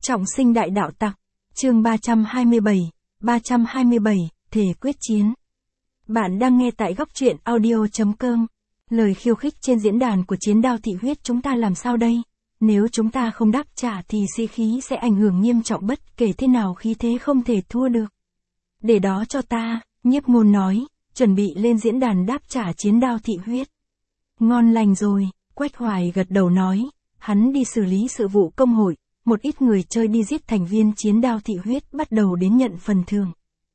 Trọng sinh đại đạo tặc. Chương 327, Thể quyết chiến. Bạn đang nghe tại góc truyện audio.com. Lời khiêu khích trên diễn đàn của chiến đao thị huyết chúng ta làm sao đây? Nếu chúng ta không đáp trả thì sĩ khí sẽ ảnh hưởng nghiêm trọng, bất kể thế nào khí thế không thể thua được. Để đó cho ta, Nhiếp Ngôn nói, chuẩn bị lên diễn đàn đáp trả chiến đao thị huyết. Ngon lành rồi, Quách Hoài gật đầu nói, hắn đi xử lý sự vụ công hội, một ít người chơi đi giết thành viên chiến đao thị huyết bắt đầu đến nhận phần thưởng.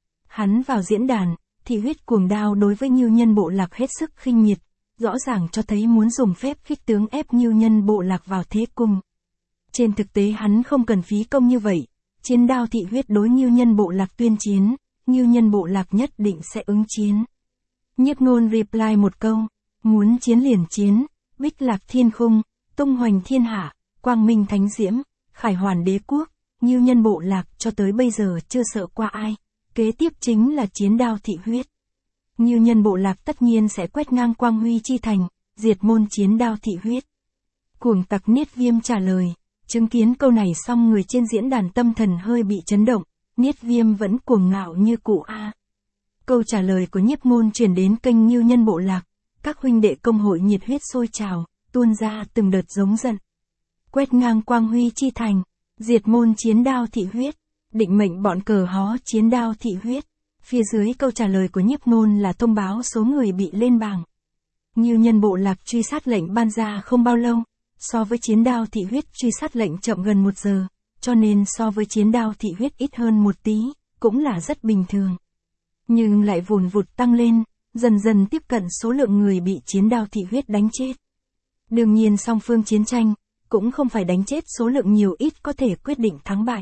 Hắn vào diễn đàn, thị huyết cuồng đao đối với Ngưu Nhân bộ lạc hết sức khinh miệt, rõ ràng cho thấy muốn dùng phép khích tướng ép Ngưu Nhân bộ lạc vào thế cung. Trên thực tế hắn không cần phí công như vậy, chiến đao thị huyết đối Ngưu Nhân bộ lạc tuyên chiến, Ngưu Nhân bộ lạc nhất định sẽ ứng chiến. Nhiếp Ngôn reply một câu, muốn chiến liền chiến, bích lạc thiên khung, tung hoành thiên hạ, quang minh thánh diễm, khải hoàn đế quốc, Ngưu Nhân bộ lạc cho tới bây giờ chưa sợ qua ai, kế tiếp chính là chiến đao thị huyết. Ngưu Nhân bộ lạc tất nhiên sẽ quét ngang quang huy chi thành, diệt môn chiến đao thị huyết. Cuồng tặc Niết Viêm trả lời, chứng kiến câu này xong người trên diễn đàn tâm thần hơi bị chấn động, Niết Viêm vẫn cuồng ngạo như cũ a. Câu trả lời của Nhiếp Ngôn truyền đến kênh Ngưu Nhân bộ lạc, các huynh đệ công hội nhiệt huyết sôi trào, tuôn ra từng đợt giống giận. Quét ngang quang huy chi thành, diệt môn chiến đao thị huyết, định mệnh bọn cờ hó chiến đao thị huyết. Phía dưới câu trả lời của Nhiếp Ngôn là thông báo số người bị lên bảng. Ngưu Nhân bộ lạc truy sát lệnh ban ra không bao lâu, so với chiến đao thị huyết truy sát lệnh chậm gần 1 giờ, cho nên so với chiến đao thị huyết ít hơn một tí, cũng là rất bình thường. Nhưng lại vùn vụt tăng lên, dần dần tiếp cận số lượng người bị chiến đao thị huyết đánh chết. Đương nhiên song phương chiến tranh, cũng không phải đánh chết số lượng nhiều ít có thể quyết định thắng bại,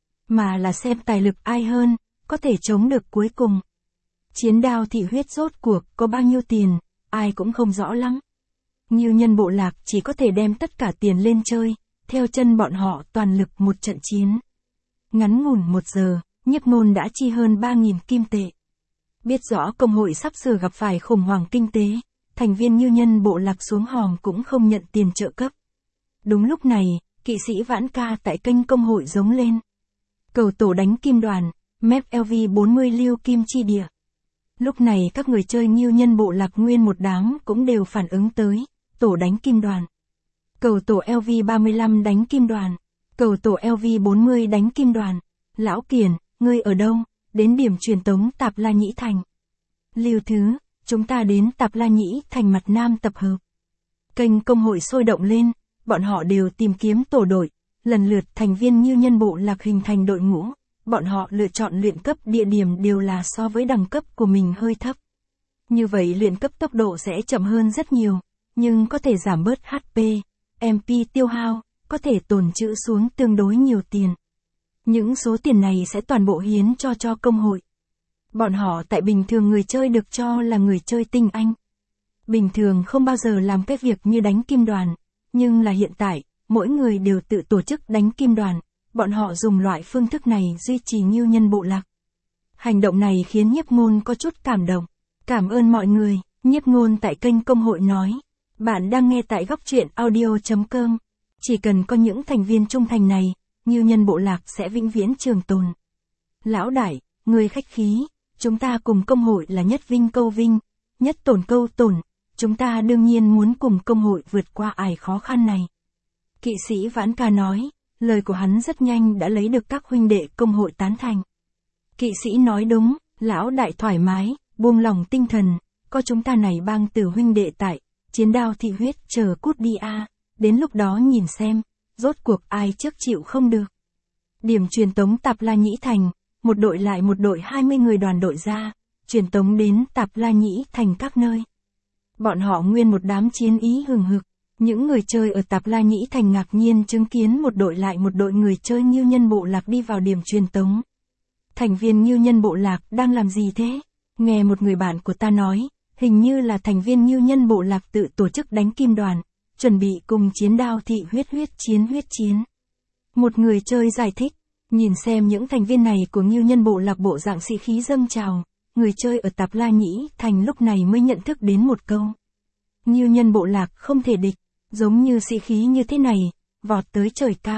mà là xem tài lực ai hơn, có thể chống được cuối cùng. Chiến đao thị huyết rốt cuộc có bao nhiêu tiền, ai cũng không rõ lắm. Ngưu Nhân bộ lạc chỉ có thể đem tất cả tiền lên chơi, theo chân bọn họ toàn lực một trận chiến. Ngắn ngủn 1 giờ, Nhiếp Ngôn đã chi hơn 3.000 kim tệ. Biết rõ công hội sắp sửa gặp phải khủng hoảng kinh tế, thành viên Ngưu Nhân bộ lạc xuống hòm cũng không nhận tiền trợ cấp. Đúng lúc này, kỵ sĩ Vãn Ca tại kênh công hội giống lên. Cầu tổ đánh kim đoàn, mép LV 40 lưu kim chi địa. Lúc này các người chơi Ngưu Nhân bộ lạc nguyên một đám cũng đều phản ứng tới, tổ đánh kim đoàn. Cầu tổ LV 35 đánh kim đoàn. Cầu tổ LV 40 đánh kim đoàn. Lão Kiền, ngươi ở đâu? Đến điểm truyền tống Tạp La Nhĩ Thành. Lưu Thứ, chúng ta đến Tạp La Nhĩ Thành mặt Nam tập hợp. Kênh công hội sôi động lên, bọn họ đều tìm kiếm tổ đội, lần lượt thành viên Ngưu Nhân bộ lạc hình thành đội ngũ, bọn họ lựa chọn luyện cấp địa điểm đều là so với đẳng cấp của mình hơi thấp. Như vậy luyện cấp tốc độ sẽ chậm hơn rất nhiều, nhưng có thể giảm bớt HP, MP tiêu hao, có thể tồn trữ xuống tương đối nhiều tiền. Những số tiền này sẽ toàn bộ hiến cho công hội. Bọn họ tại bình thường người chơi được cho là người chơi tinh anh. Bình thường không bao giờ làm cái việc như đánh kim đoàn, nhưng là hiện tại, mỗi người đều tự tổ chức đánh kim đoàn, bọn họ dùng loại phương thức này duy trì Ngưu Nhân bộ lạc. Hành động này khiến Nhiếp Ngôn có chút cảm động. Cảm ơn mọi người, Nhiếp Ngôn tại kênh công hội nói. Bạn đang nghe tại góc truyện audio.com. Chỉ cần có những thành viên trung thành này, Ngưu Nhân bộ lạc sẽ vĩnh viễn trường tồn. Lão đại, người khách khí, chúng ta cùng công hội là nhất vinh câu vinh, nhất tổn câu tổn, chúng ta đương nhiên muốn cùng công hội vượt qua ải khó khăn này. Kỵ sĩ Vãn Ca nói, lời của hắn rất nhanh đã lấy được các huynh đệ công hội tán thành. Kỵ sĩ nói đúng, lão đại thoải mái, buông lòng tinh thần, có chúng ta này bang tử huynh đệ tại, chiến đao thị huyết chờ cút đi a, đến lúc đó nhìn xem, rốt cuộc ai trước chịu không được. Điểm truyền tống Tạp La Nhĩ Thành, một đội lại một đội 20 người đoàn đội ra, truyền tống đến Tạp La Nhĩ Thành các nơi. Bọn họ nguyên một đám chiến ý hừng hực, những người chơi ở Tạp La Nhĩ Thành ngạc nhiên chứng kiến một đội lại một đội người chơi Ngưu Nhân bộ lạc đi vào điểm truyền tống. Thành viên Ngưu Nhân bộ lạc đang làm gì thế? Nghe một người bạn của ta nói, hình như là thành viên Ngưu Nhân bộ lạc tự tổ chức đánh kim đoàn, chuẩn bị cùng chiến đao thị huyết chiến. Một người chơi giải thích, nhìn xem những thành viên này của Ngưu Nhân bộ lạc bộ dạng sĩ khí dâng trào, người chơi ở Tạp La Nhĩ Thành lúc này mới nhận thức đến một câu. Ngưu Nhân bộ lạc không thể địch, giống như sĩ khí như thế này, vọt tới trời cao,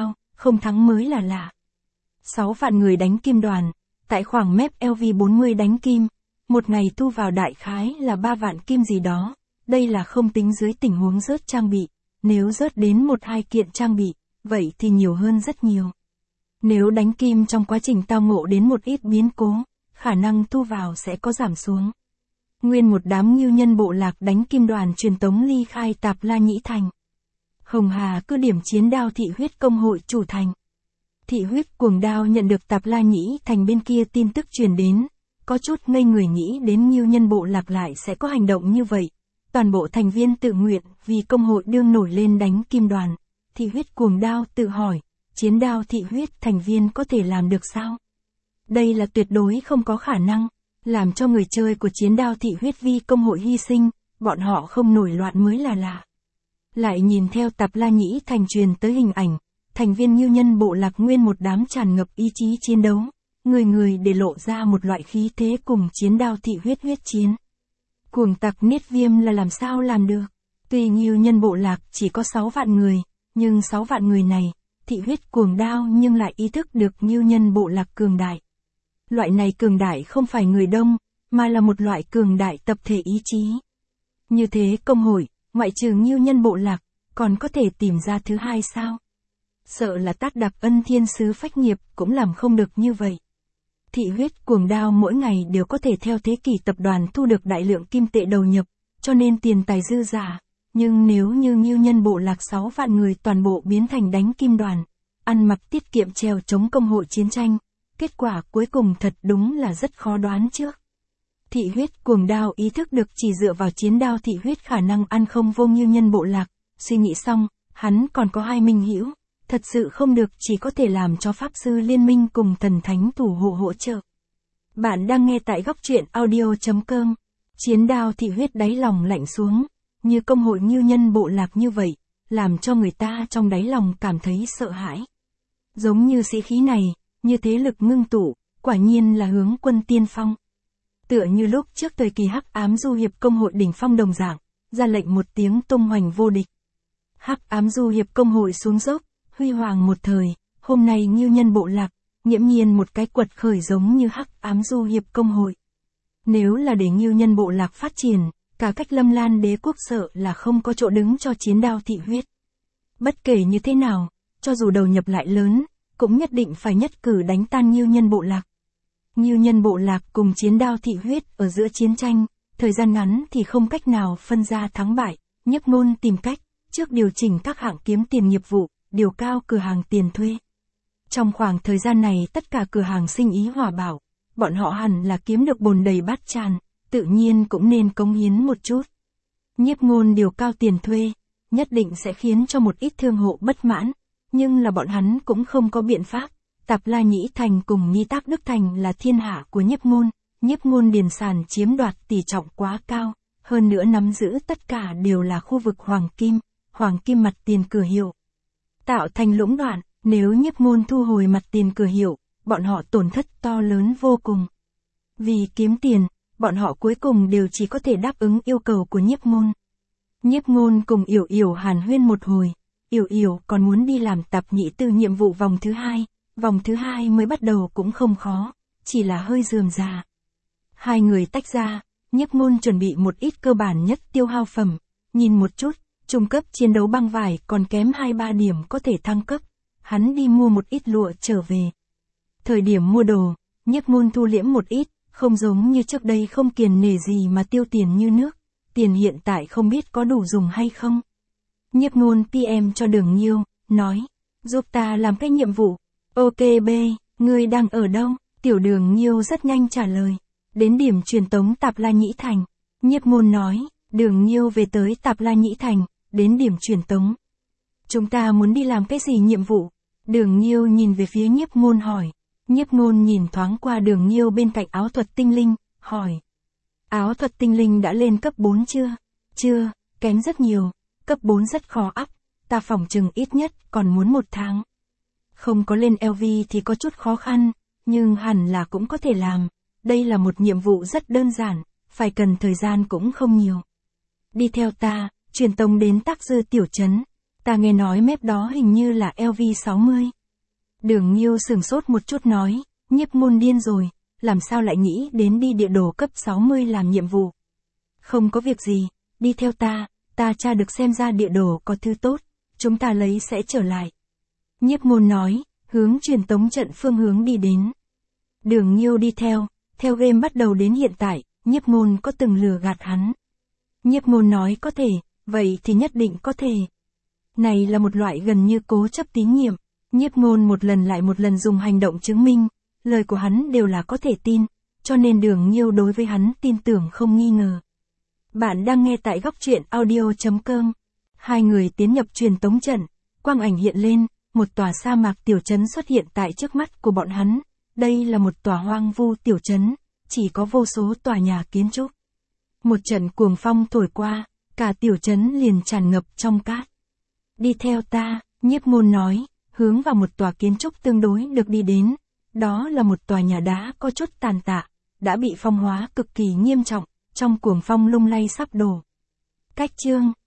không thắng mới là lạ. 6 vạn người đánh kim đoàn, tại khoảng mép LV40 đánh kim, một ngày thu vào đại khái là 3 vạn kim gì đó, đây là không tính dưới tình huống rớt trang bị, nếu rớt đến 1-2 kiện trang bị, vậy thì nhiều hơn rất nhiều. Nếu đánh kim trong quá trình tao ngộ đến một ít biến cố, khả năng thu vào sẽ có giảm xuống. Nguyên một đám ngưu nhân bộ lạc đánh kim đoàn truyền tống ly khai Tạp La Nhĩ Thành. Hồng Hà cứ điểm chiến đao thị huyết công hội chủ thành. Thị huyết cuồng đao nhận được Tạp La Nhĩ Thành bên kia tin tức truyền đến, có chút ngây người nghĩ đến ngưu nhân bộ lạc lại sẽ có hành động như vậy. Toàn bộ thành viên tự nguyện vì công hội đương nổi lên đánh kim đoàn. Thị huyết cuồng đao tự hỏi, chiến đao thị huyết thành viên có thể làm được sao? Đây là tuyệt đối không có khả năng, làm cho người chơi của chiến đao thị huyết vi công hội hy sinh, bọn họ không nổi loạn mới là lạ. Lại nhìn theo Tạp La Nhĩ Thành truyền tới hình ảnh, thành viên ngưu nhân bộ lạc nguyên một đám tràn ngập ý chí chiến đấu, người người để lộ ra một loại khí thế cùng chiến đao thị huyết chiến. Cuồng tặc Niết Viêm là làm sao làm được? Tuy ngưu nhân bộ lạc chỉ có 6 vạn người, nhưng 6 vạn người này, thị huyết cuồng đao nhưng lại ý thức được ngưu nhân bộ lạc cường đại. Loại này cường đại không phải người đông, mà là một loại cường đại tập thể ý chí. Như thế công hội, ngoại trừ ngưu nhân bộ lạc, còn có thể tìm ra thứ hai sao? Sợ là Tát Đạp Ân Thiên Sứ Phách Nghiệp cũng làm không được như vậy. Thị huyết cuồng đao mỗi ngày đều có thể theo thế kỷ tập đoàn thu được đại lượng kim tệ đầu nhập, cho nên tiền tài dư giả. Nhưng nếu như ngưu nhân bộ lạc 6 vạn người toàn bộ biến thành đánh kim đoàn, ăn mặc tiết kiệm treo chống công hội chiến tranh, kết quả cuối cùng thật đúng là rất khó đoán trước. Thị huyết cuồng đao ý thức được chỉ dựa vào chiến đao thị huyết khả năng ăn không vô ngưu nhân bộ lạc, suy nghĩ xong, hắn còn có 2 minh hữu, thật sự không được chỉ có thể làm cho Pháp Sư Liên minh cùng thần thánh thủ hộ hỗ trợ. Bạn đang nghe tại góc truyện audio.com, chiến đao thị huyết đáy lòng lạnh xuống, như công hội ngưu nhân bộ lạc như vậy, làm cho người ta trong đáy lòng cảm thấy sợ hãi. Giống như sĩ khí này, như thế lực ngưng tụ, quả nhiên là hướng quân tiên phong. Tựa như lúc trước thời kỳ Hắc Ám Du Hiệp công hội đỉnh phong đồng dạng, ra lệnh một tiếng tung hoành vô địch. Hắc Ám Du Hiệp công hội xuống dốc, huy hoàng một thời, hôm nay ngưu nhân bộ lạc, nghiễm nhiên một cái quật khởi giống như Hắc Ám Du Hiệp công hội. Nếu là để ngưu nhân bộ lạc phát triển, cả cách Lâm Lan đế quốc sợ là không có chỗ đứng cho chiến đao thị huyết. Bất kể như thế nào, cho dù đầu nhập lại lớn, cũng nhất định phải nhất cử đánh tan ngưu nhân bộ lạc. Ngưu nhân bộ lạc cùng chiến đao thị huyết ở giữa chiến tranh, thời gian ngắn thì không cách nào phân ra thắng bại, Nhiếp Ngôn tìm cách, trước điều chỉnh các hạng kiếm tiền nghiệp vụ, điều cao cửa hàng tiền thuê. Trong khoảng thời gian này tất cả cửa hàng sinh ý hòa bảo, bọn họ hẳn là kiếm được bồn đầy bát tràn, tự nhiên cũng nên cống hiến một chút. Nhiếp Ngôn điều cao tiền thuê, nhất định sẽ khiến cho một ít thương hộ bất mãn, nhưng là bọn hắn cũng không có biện pháp. Tạp La Nhĩ Thành cùng Nhi Tác Đức Thành là thiên hạ của Nhiếp Ngôn điền sản chiếm đoạt tỷ trọng quá cao, hơn nữa nắm giữ tất cả đều là khu vực hoàng kim mặt tiền cửa hiệu. Tạo thành lũng đoạn, nếu Nhiếp Ngôn thu hồi mặt tiền cửa hiệu, bọn họ tổn thất to lớn vô cùng. Vì kiếm tiền, bọn họ cuối cùng đều chỉ có thể đáp ứng yêu cầu của Nhiếp Ngôn. Nhiếp Ngôn cùng Yểu Yểu hàn huyên một hồi, Yểu Yểu còn muốn đi làm tạp nhĩ từ nhiệm vụ vòng thứ hai mới bắt đầu cũng không khó, chỉ là hơi rườm rà. Hai người tách ra, Nhiếp Ngôn chuẩn bị một ít cơ bản nhất tiêu hao phẩm, nhìn một chút, trung cấp chiến đấu băng vải còn kém 2-3 điểm có thể thăng cấp, hắn đi mua một ít lụa trở về. Thời điểm mua đồ, Nhiếp Ngôn thu liễm một ít, không giống như trước đây không kiêng nể gì mà tiêu tiền như nước, tiền hiện tại không biết có đủ dùng hay không. Nhiếp Ngôn PM cho Đường Nhiêu, nói, giúp ta làm cái nhiệm vụ. Ok B, ngươi đang ở đâu? Tiểu Đường Nhiêu rất nhanh trả lời. Đến điểm truyền tống Tạp La Nhĩ Thành. Nhiếp Ngôn nói, Đường Nhiêu về tới Tạp La Nhĩ Thành, đến điểm truyền tống. Chúng ta muốn đi làm cái gì nhiệm vụ? Đường Nhiêu nhìn về phía Nhiếp Ngôn hỏi. Nhiếp Ngôn nhìn thoáng qua Đường Nhiêu bên cạnh áo thuật tinh linh, hỏi. Áo thuật tinh linh đã lên cấp 4 chưa? Chưa, kém rất nhiều, cấp 4 rất khó up, ta phỏng chừng ít nhất còn muốn 1 tháng. Không có lên LV thì có chút khó khăn, nhưng hẳn là cũng có thể làm. Đây là một nhiệm vụ rất đơn giản, phải cần thời gian cũng không nhiều. Đi theo ta, truyền tống đến Tác Dư tiểu trấn. Ta nghe nói mép đó hình như là LV60. Đường Nhiêu sửng sốt một chút nói, Nhiếp Môn điên rồi, làm sao lại nghĩ đến đi địa đồ cấp 60 làm nhiệm vụ. Không có việc gì, đi theo ta tra được xem ra địa đồ có thứ tốt, chúng ta lấy sẽ trở lại. Nhiếp Môn nói, hướng truyền tống trận phương hướng đi đến. Đường Nhiêu đi theo game bắt đầu đến hiện tại, Nhiếp Môn có từng lừa gạt hắn. Nhiếp Môn nói có thể, vậy thì nhất định có thể. Này là một loại gần như cố chấp tín nhiệm, Nhiếp Môn một lần lại một lần dùng hành động chứng minh, lời của hắn đều là có thể tin, cho nên Đường Nhiêu đối với hắn tin tưởng không nghi ngờ. Bạn đang nghe tại góc truyện audio.com. Hai người tiến nhập truyền tống trận, quang ảnh hiện lên, một tòa sa mạc tiểu trấn xuất hiện tại trước mắt của bọn hắn. Đây là một tòa hoang vu tiểu trấn, chỉ có vô số tòa nhà kiến trúc. Một trận cuồng phong thổi qua, cả tiểu trấn liền tràn ngập trong cát. Đi theo ta, Nhiếp Môn nói, hướng vào một tòa kiến trúc tương đối được đi đến. Đó là một tòa nhà đá có chút tàn tạ, đã bị phong hóa cực kỳ nghiêm trọng, trong cuồng phong lung lay sắp đổ. Cách chương